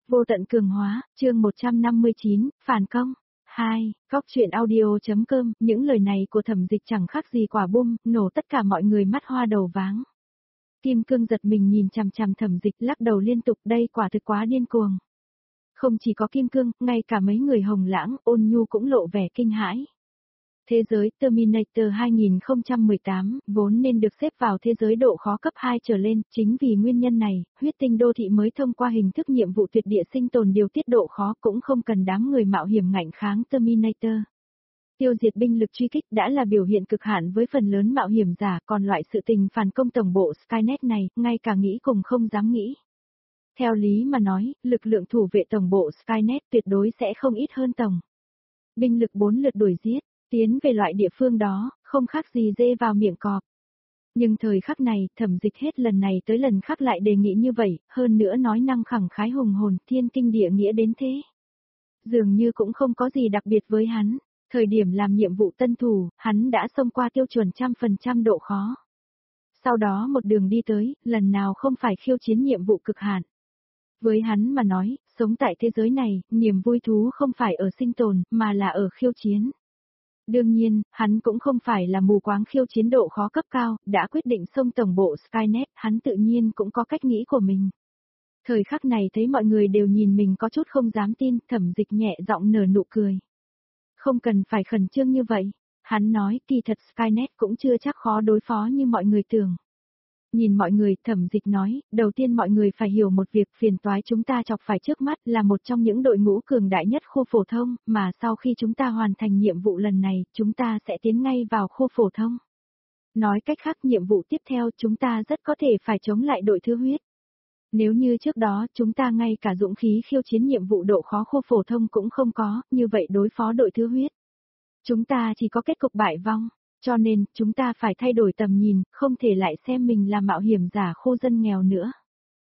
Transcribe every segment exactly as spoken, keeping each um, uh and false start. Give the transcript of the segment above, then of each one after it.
Vô tận cường hóa, chương một trăm năm mươi chín, phản công. hai. Góc truyện audio.com, những lời này của Thẩm Dịch chẳng khác gì quả bom, nổ tất cả mọi người mắt hoa đầu váng. Kim Cương giật mình nhìn chằm chằm Thẩm Dịch, lắc đầu liên tục, đây quả thực quá điên cuồng. Không chỉ có Kim Cương, ngay cả mấy người Hồng Lãng, Ôn Nhu cũng lộ vẻ kinh hãi. Thế giới Terminator hai không một tám vốn nên được xếp vào thế giới độ khó cấp hai trở lên, chính vì nguyên nhân này, huyết tinh đô thị mới thông qua hình thức nhiệm vụ tuyệt địa sinh tồn điều tiết độ khó, cũng không cần đám người mạo hiểm ngạnh kháng Terminator. Tiêu diệt binh lực truy kích đã là biểu hiện cực hạn với phần lớn mạo hiểm giả, còn loại sự tình phản công tổng bộ Skynet này, ngay cả nghĩ cùng không dám nghĩ. Theo lý mà nói, lực lượng thủ vệ tổng bộ Skynet tuyệt đối sẽ không ít hơn tổng binh lực bốn lượt đuổi giết. Tiến về loại địa phương đó, không khác gì dê vào miệng cọp. Nhưng thời khắc này, Thẩm Dịch hết lần này tới lần khác lại đề nghị như vậy, hơn nữa nói năng khẳng khái hùng hồn, thiên kinh địa nghĩa đến thế. Dường như cũng không có gì đặc biệt với hắn, thời điểm làm nhiệm vụ tân thủ, hắn đã xông qua tiêu chuẩn trăm phần trăm độ khó. Sau đó một đường đi tới, lần nào không phải khiêu chiến nhiệm vụ cực hạn. Với hắn mà nói, sống tại thế giới này, niềm vui thú không phải ở sinh tồn, mà là ở khiêu chiến. Đương nhiên, hắn cũng không phải là mù quáng khiêu chiến độ khó cấp cao, đã quyết định xông tổng bộ Skynet, hắn tự nhiên cũng có cách nghĩ của mình. Thời khắc này thấy mọi người đều nhìn mình có chút không dám tin, Thẩm Dịch nhẹ giọng nở nụ cười. Không cần phải khẩn trương như vậy, hắn nói kỳ thật Skynet cũng chưa chắc khó đối phó như mọi người tưởng. Nhìn mọi người, Thẩm Dịch nói, đầu tiên mọi người phải hiểu một việc, phiền toái chúng ta chọc phải trước mắt là một trong những đội ngũ cường đại nhất khu phổ thông, mà sau khi chúng ta hoàn thành nhiệm vụ lần này, chúng ta sẽ tiến ngay vào khu phổ thông. Nói cách khác, nhiệm vụ tiếp theo chúng ta rất có thể phải chống lại đội thứ huyết. Nếu như trước đó chúng ta ngay cả dũng khí khiêu chiến nhiệm vụ độ khó khu phổ thông cũng không có, như vậy đối phó đội thứ huyết, chúng ta chỉ có kết cục bại vong. Cho nên, chúng ta phải thay đổi tầm nhìn, không thể lại xem mình là mạo hiểm giả khu dân nghèo nữa.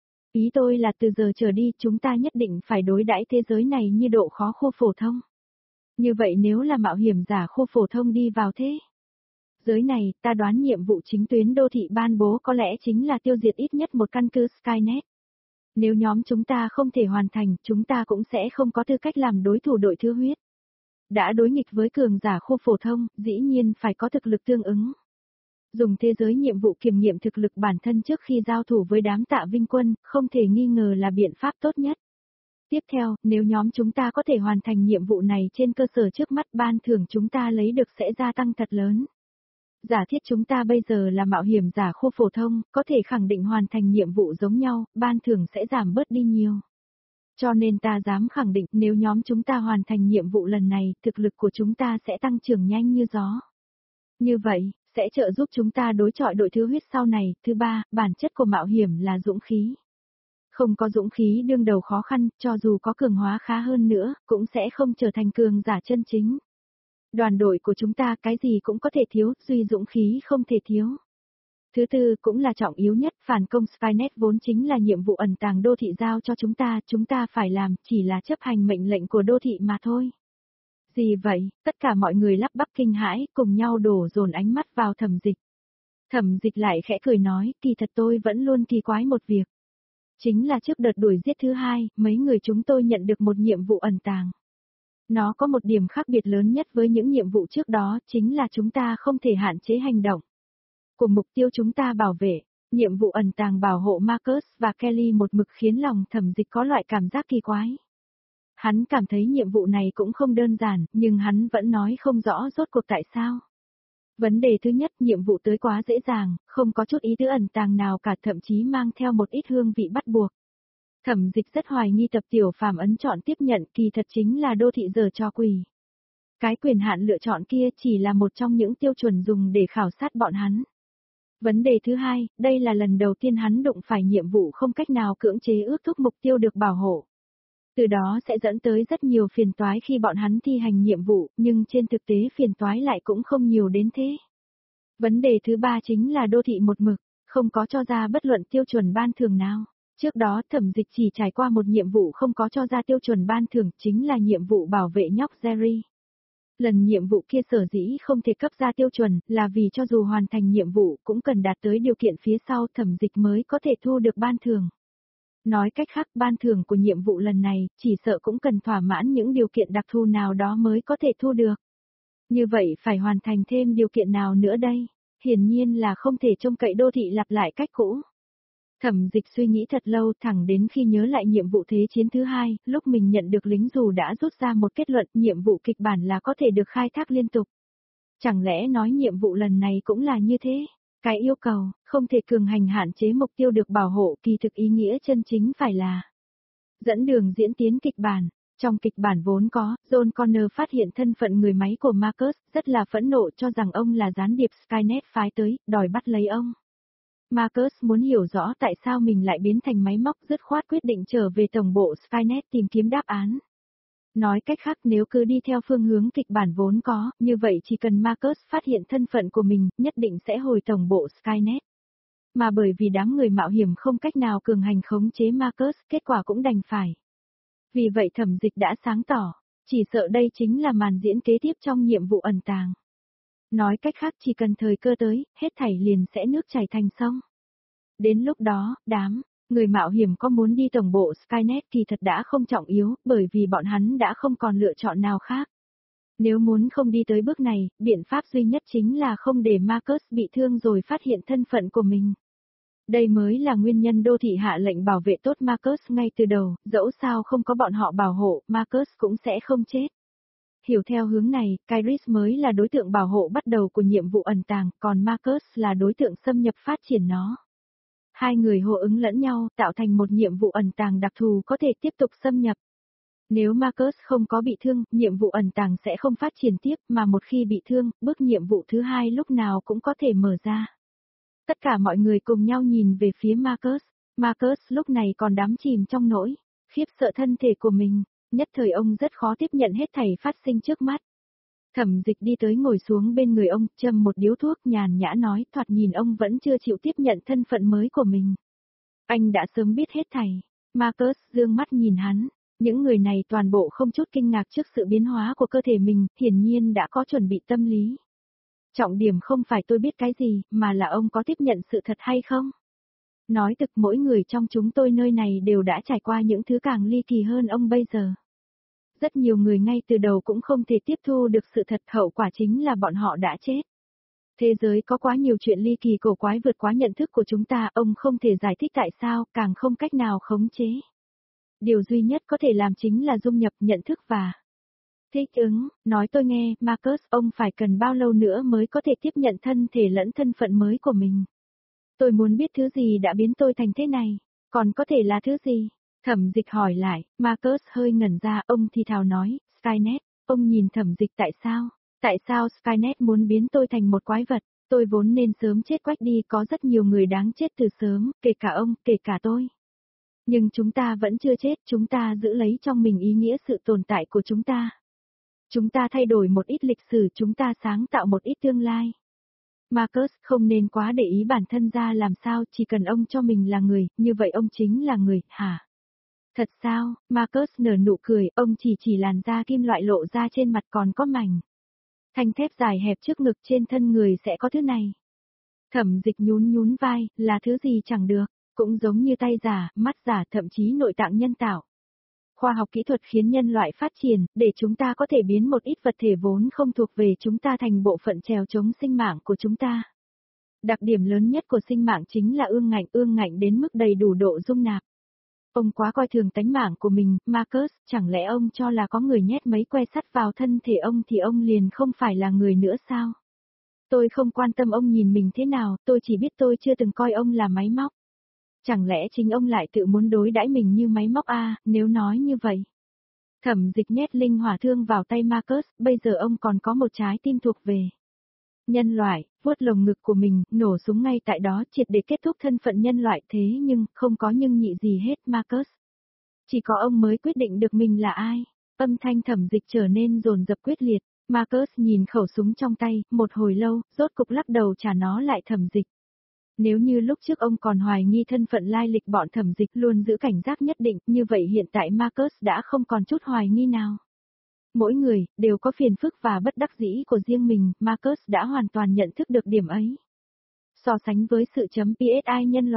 Ý tôi là từ giờ trở đi chúng ta nhất định phải đối đãi thế giới này như độ khó khu phổ thông. Như vậy nếu là mạo hiểm giả khu phổ thông đi vào thế giới này, ta đoán nhiệm vụ chính tuyến đô thị ban bố có lẽ chính là tiêu diệt ít nhất một căn cứ Skynet. Nếu nhóm chúng ta không thể hoàn thành, chúng ta cũng sẽ không có tư cách làm đối thủ đội thứ huyết. Đã đối nghịch với cường giả khu phổ thông, dĩ nhiên phải có thực lực tương ứng. Dùng thế giới nhiệm vụ kiểm nghiệm thực lực bản thân trước khi giao thủ với đám Tạ Vinh Quân, không thể nghi ngờ là biện pháp tốt nhất. Tiếp theo, nếu nhóm chúng ta có thể hoàn thành nhiệm vụ này trên cơ sở trước mắt, ban thưởng chúng ta lấy được sẽ gia tăng thật lớn. Giả thiết chúng ta bây giờ là mạo hiểm giả khu phổ thông, có thể khẳng định hoàn thành nhiệm vụ giống nhau, ban thưởng sẽ giảm bớt đi nhiều. Cho nên ta dám khẳng định nếu nhóm chúng ta hoàn thành nhiệm vụ lần này, thực lực của chúng ta sẽ tăng trưởng nhanh như gió. Như vậy, sẽ trợ giúp chúng ta đối chọi đội thứ huyết sau này. Thứ ba, bản chất của mạo hiểm là dũng khí. Không có dũng khí đương đầu khó khăn, cho dù có cường hóa khá hơn nữa, cũng sẽ không trở thành cường giả chân chính. Đoàn đội của chúng ta cái gì cũng có thể thiếu, duy dũng khí không thể thiếu. Thứ tư cũng là trọng yếu nhất, phản công Skynet vốn chính là nhiệm vụ ẩn tàng đô thị giao cho chúng ta, chúng ta phải làm chỉ là chấp hành mệnh lệnh của đô thị mà thôi. Gì vậy? Tất cả mọi người lắp bắp kinh hãi, cùng nhau đổ dồn ánh mắt vào Thẩm Dịch. Thẩm Dịch lại khẽ cười nói, kỳ thật tôi vẫn luôn kỳ quái một việc. Chính là trước đợt đuổi giết thứ hai, mấy người chúng tôi nhận được một nhiệm vụ ẩn tàng. Nó có một điểm khác biệt lớn nhất với những nhiệm vụ trước đó, chính là chúng ta không thể hạn chế hành động của mục tiêu chúng ta bảo vệ. Nhiệm vụ ẩn tàng bảo hộ Marcus và Kelly một mực khiến lòng Thẩm Dịch có loại cảm giác kỳ quái. Hắn cảm thấy nhiệm vụ này cũng không đơn giản, nhưng hắn vẫn nói không rõ rốt cuộc tại sao. Vấn đề thứ nhất, nhiệm vụ tới quá dễ dàng, không có chút ý tứ ẩn tàng nào cả, thậm chí mang theo một ít hương vị bắt buộc. Thẩm Dịch rất hoài nghi Tập Tiểu Phàm ấn chọn tiếp nhận, kỳ thật chính là đô thị giở trò quỷ. Cái quyền hạn lựa chọn kia chỉ là một trong những tiêu chuẩn dùng để khảo sát bọn hắn. Vấn đề thứ hai, đây là lần đầu tiên hắn đụng phải nhiệm vụ không cách nào cưỡng chế ước thúc mục tiêu được bảo hộ. Từ đó sẽ dẫn tới rất nhiều phiền toái khi bọn hắn thi hành nhiệm vụ, nhưng trên thực tế phiền toái lại cũng không nhiều đến thế. Vấn đề thứ ba chính là đô thị một mực, không có cho ra bất luận tiêu chuẩn ban thưởng nào. Trước đó Thẩm Dịch chỉ trải qua một nhiệm vụ không có cho ra tiêu chuẩn ban thưởng, chính là nhiệm vụ bảo vệ nhóc Jerry. Lần nhiệm vụ kia sở dĩ không thể cấp ra tiêu chuẩn, là vì cho dù hoàn thành nhiệm vụ cũng cần đạt tới điều kiện phía sau Thẩm Dịch mới có thể thu được ban thưởng. Nói cách khác ban thưởng của nhiệm vụ lần này, chỉ sợ cũng cần thỏa mãn những điều kiện đặc thù nào đó mới có thể thu được. Như vậy phải hoàn thành thêm điều kiện nào nữa đây? Hiển nhiên là không thể trông cậy đô thị lặp lại cách cũ. Thẩm Dịch suy nghĩ thật lâu thẳng đến khi nhớ lại nhiệm vụ thế chiến thứ hai, lúc mình nhận được lính dù đã rút ra một kết luận nhiệm vụ kịch bản là có thể được khai thác liên tục. Chẳng lẽ nói nhiệm vụ lần này cũng là như thế? Cái yêu cầu, không thể cường hành hạn chế mục tiêu được bảo hộ kỳ thực ý nghĩa chân chính phải là dẫn đường diễn tiến kịch bản. Trong kịch bản vốn có, John Connor phát hiện thân phận người máy của Marcus, rất là phẫn nộ cho rằng ông là gián điệp Skynet phái tới, đòi bắt lấy ông. Marcus muốn hiểu rõ tại sao mình lại biến thành máy móc, dứt khoát quyết định trở về tổng bộ Skynet tìm kiếm đáp án. Nói cách khác nếu cứ đi theo phương hướng kịch bản vốn có, như vậy chỉ cần Marcus phát hiện thân phận của mình, nhất định sẽ hồi tổng bộ Skynet. Mà bởi vì đám người mạo hiểm không cách nào cường hành khống chế Marcus, kết quả cũng đành phải. Vì vậy Thẩm Dịch đã sáng tỏ, chỉ sợ đây chính là màn diễn kế tiếp trong nhiệm vụ ẩn tàng. Nói cách khác chỉ cần thời cơ tới, hết thảy liền sẽ nước chảy thành sông. Đến lúc đó, đám người mạo hiểm có muốn đi tổng bộ Skynet kỳ thật đã không trọng yếu, bởi vì bọn hắn đã không còn lựa chọn nào khác. Nếu muốn không đi tới bước này, biện pháp duy nhất chính là không để Marcus bị thương rồi phát hiện thân phận của mình. Đây mới là nguyên nhân đô thị hạ lệnh bảo vệ tốt Marcus ngay từ đầu, dẫu sao không có bọn họ bảo hộ, Marcus cũng sẽ không chết. Hiểu theo hướng này, Kairis mới là đối tượng bảo hộ bắt đầu của nhiệm vụ ẩn tàng, còn Marcus là đối tượng xâm nhập phát triển nó. Hai người hô ứng lẫn nhau, tạo thành một nhiệm vụ ẩn tàng đặc thù có thể tiếp tục xâm nhập. Nếu Marcus không có bị thương, nhiệm vụ ẩn tàng sẽ không phát triển tiếp, mà một khi bị thương, bước nhiệm vụ thứ hai lúc nào cũng có thể mở ra. Tất cả mọi người cùng nhau nhìn về phía Marcus. Marcus lúc này còn đắm chìm trong nỗi khiếp sợ thân thể của mình, nhất thời ông rất khó tiếp nhận hết thảy phát sinh trước mắt. Thẩm Dịch đi tới ngồi xuống bên người ông, châm một điếu thuốc nhàn nhã nói, thoạt nhìn ông vẫn chưa chịu tiếp nhận thân phận mới của mình. Anh đã sớm biết hết thảy. Marcus dương mắt nhìn hắn, những người này toàn bộ không chút kinh ngạc trước sự biến hóa của cơ thể mình, hiển nhiên đã có chuẩn bị tâm lý. Trọng điểm không phải tôi biết cái gì, mà là ông có tiếp nhận sự thật hay không? Nói thực mỗi người trong chúng tôi nơi này đều đã trải qua những thứ càng ly kỳ hơn ông bây giờ. Rất nhiều người ngay từ đầu cũng không thể tiếp thu được sự thật, hậu quả chính là bọn họ đã chết. Thế giới có quá nhiều chuyện ly kỳ cổ quái vượt quá nhận thức của chúng ta, ông không thể giải thích tại sao, càng không cách nào khống chế. Điều duy nhất có thể làm chính là dung nhập nhận thức và thích ứng. Nói tôi nghe, Marcus, ông phải cần bao lâu nữa mới có thể tiếp nhận thân thể lẫn thân phận mới của mình? Tôi muốn biết thứ gì đã biến tôi thành thế này, còn có thể là thứ gì? Thẩm Dịch hỏi lại, Marcus hơi ngẩn ra, ông thì thào nói, Skynet. Ông nhìn Thẩm Dịch, tại sao? Tại sao Skynet muốn biến tôi thành một quái vật? Tôi vốn nên sớm chết quách đi, có rất nhiều người đáng chết từ sớm, kể cả ông, kể cả tôi. Nhưng chúng ta vẫn chưa chết, chúng ta giữ lấy trong mình ý nghĩa sự tồn tại của chúng ta. Chúng ta thay đổi một ít lịch sử, chúng ta sáng tạo một ít tương lai. Marcus không nên quá để ý bản thân ra làm sao, chỉ cần ông cho mình là người, như vậy ông chính là người, hả? Thật sao? Marcus nở nụ cười, ông chỉ chỉ làn da kim loại lộ ra trên mặt còn có mảnh thanh thép dài hẹp trước ngực, trên thân người sẽ có thứ này. Thẩm Dịch nhún nhún vai, là thứ gì chẳng được, cũng giống như tay giả, mắt giả, thậm chí nội tạng nhân tạo. Khoa học kỹ thuật khiến nhân loại phát triển, để chúng ta có thể biến một ít vật thể vốn không thuộc về chúng ta thành bộ phận trèo chống sinh mạng của chúng ta. Đặc điểm lớn nhất của sinh mạng chính là ương ngạnh, ương ngạnh đến mức đầy đủ độ dung nạp. Ông quá coi thường tánh mạng của mình, Marcus, chẳng lẽ ông cho là có người nhét mấy que sắt vào thân thể ông thì ông liền không phải là người nữa sao? Tôi không quan tâm ông nhìn mình thế nào, tôi chỉ biết tôi chưa từng coi ông là máy móc. Chẳng lẽ chính ông lại tự muốn đối đãi mình như máy móc à, nếu nói như vậy. Thẩm Dịch nhét linh hỏa thương vào tay Marcus, bây giờ ông còn có một trái tim thuộc về nhân loại, vuốt lồng ngực của mình, nổ súng ngay tại đó, triệt để kết thúc thân phận nhân loại, thế nhưng, không có nhưng nhị gì hết Marcus. Chỉ có ông mới quyết định được mình là ai. Âm thanh Thẩm Dịch trở nên dồn dập quyết liệt, Marcus nhìn khẩu súng trong tay, một hồi lâu, rốt cục lắc đầu trả nó lại Thẩm Dịch. Nếu như lúc trước ông còn hoài nghi thân phận lai lịch bọn Thẩm Dịch luôn giữ cảnh giác nhất định, như vậy hiện tại Marcus đã không còn chút hoài nghi nào. Mỗi người, đều có phiền phức và bất đắc dĩ của riêng mình, Marcus đã hoàn toàn nhận thức được điểm ấy. So sánh với sự chấm pê ét i nhân loại,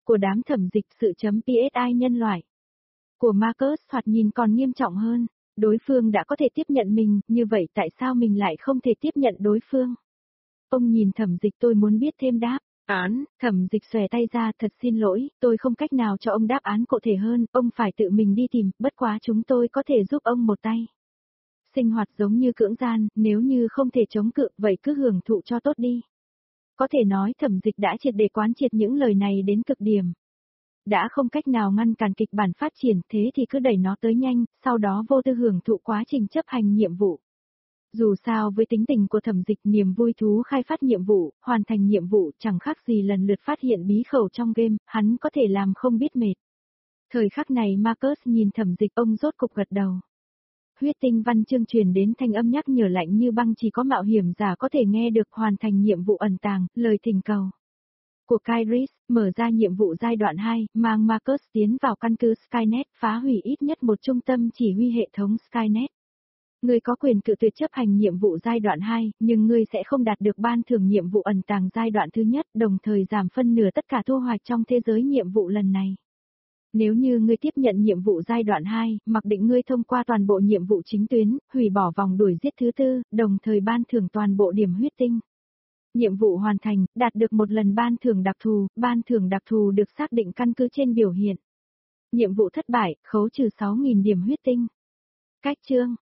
Của đám thẩm dịch sự chấm psi nhân loại. Của Marcus thoạt nhìn còn nghiêm trọng hơn. Đối phương đã có thể tiếp nhận mình, như vậy tại sao mình lại không thể tiếp nhận đối phương? Ông nhìn thẩm dịch, tôi muốn biết thêm đáp án. Thẩm dịch xòe tay ra, thật xin lỗi, tôi không cách nào cho ông đáp án cụ thể hơn, ông phải tự mình đi tìm, bất quá chúng tôi có thể giúp ông một tay. Sinh hoạt giống như cưỡng gian, nếu như không thể chống cự, vậy cứ hưởng thụ cho tốt đi. Có thể nói thẩm dịch đã triệt để quán triệt những lời này đến cực điểm. Đã không cách nào ngăn cản kịch bản phát triển, thế thì cứ đẩy nó tới nhanh, sau đó vô tư hưởng thụ quá trình chấp hành nhiệm vụ. Dù sao với tính tình của thẩm dịch, niềm vui thú khai phát nhiệm vụ, hoàn thành nhiệm vụ chẳng khác gì lần lượt phát hiện bí khẩu trong game, hắn có thể làm không biết mệt. Thời khắc này Marcus nhìn thẩm dịch, ông rốt cục gật đầu. Huyết tinh văn chương truyền đến, thanh âm nhắc nhở lạnh như băng, chỉ có mạo hiểm giả có thể nghe được. Hoàn thành nhiệm vụ ẩn tàng, lời thỉnh cầu của Kairis, mở ra nhiệm vụ giai đoạn hai, mang Marcus tiến vào căn cứ Skynet, phá hủy ít nhất một trung tâm chỉ huy hệ thống Skynet. Ngươi có quyền cự tuyệt chấp hành nhiệm vụ giai đoạn hai, nhưng ngươi sẽ không đạt được ban thưởng nhiệm vụ ẩn tàng giai đoạn thứ nhất, đồng thời giảm phân nửa tất cả thu hoạch trong thế giới nhiệm vụ lần này. Nếu như ngươi tiếp nhận nhiệm vụ giai đoạn hai, mặc định ngươi thông qua toàn bộ nhiệm vụ chính tuyến, hủy bỏ vòng đuổi giết thứ tư, đồng thời ban thưởng toàn bộ điểm huyết tinh. Nhiệm vụ hoàn thành, đạt được một lần ban thưởng đặc thù, ban thưởng đặc thù được xác định căn cứ trên biểu hiện. Nhiệm vụ thất bại, khấu trừ sáu nghìn điểm huyết tinh. Cách chương